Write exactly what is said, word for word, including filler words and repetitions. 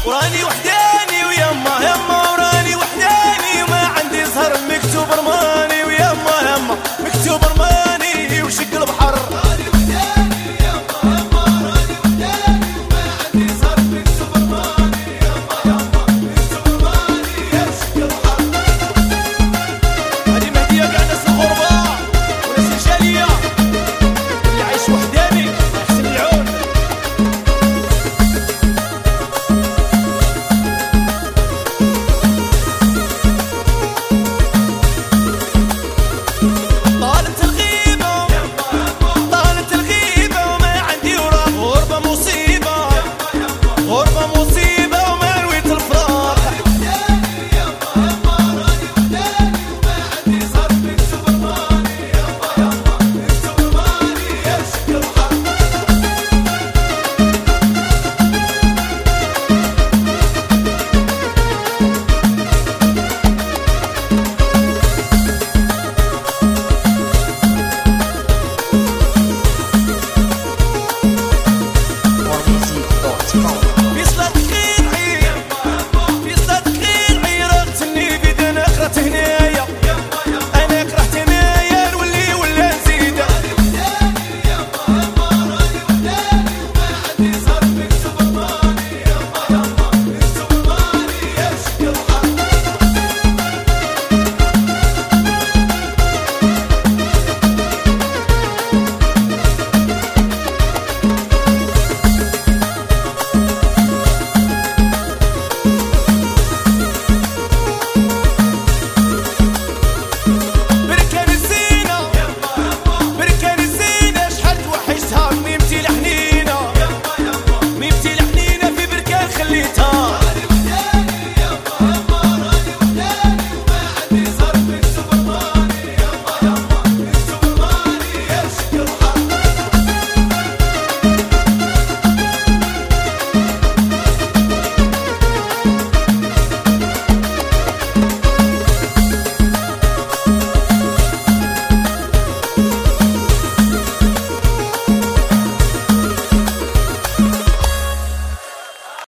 وراني وحداني ويما يما وراني وحداني وما عندي زهر مكتوب رماني ويما يما مكتوب رماني وشق البحر. راني وحداني ويما يما راني وحداني وما عندي زهر مكتوب رماني يما يما مكتوب رماني وشق البحر. هذه مهدية كاع ناس الغربة وناس الجالية اللي عايش وحداني يحسن العون. غربة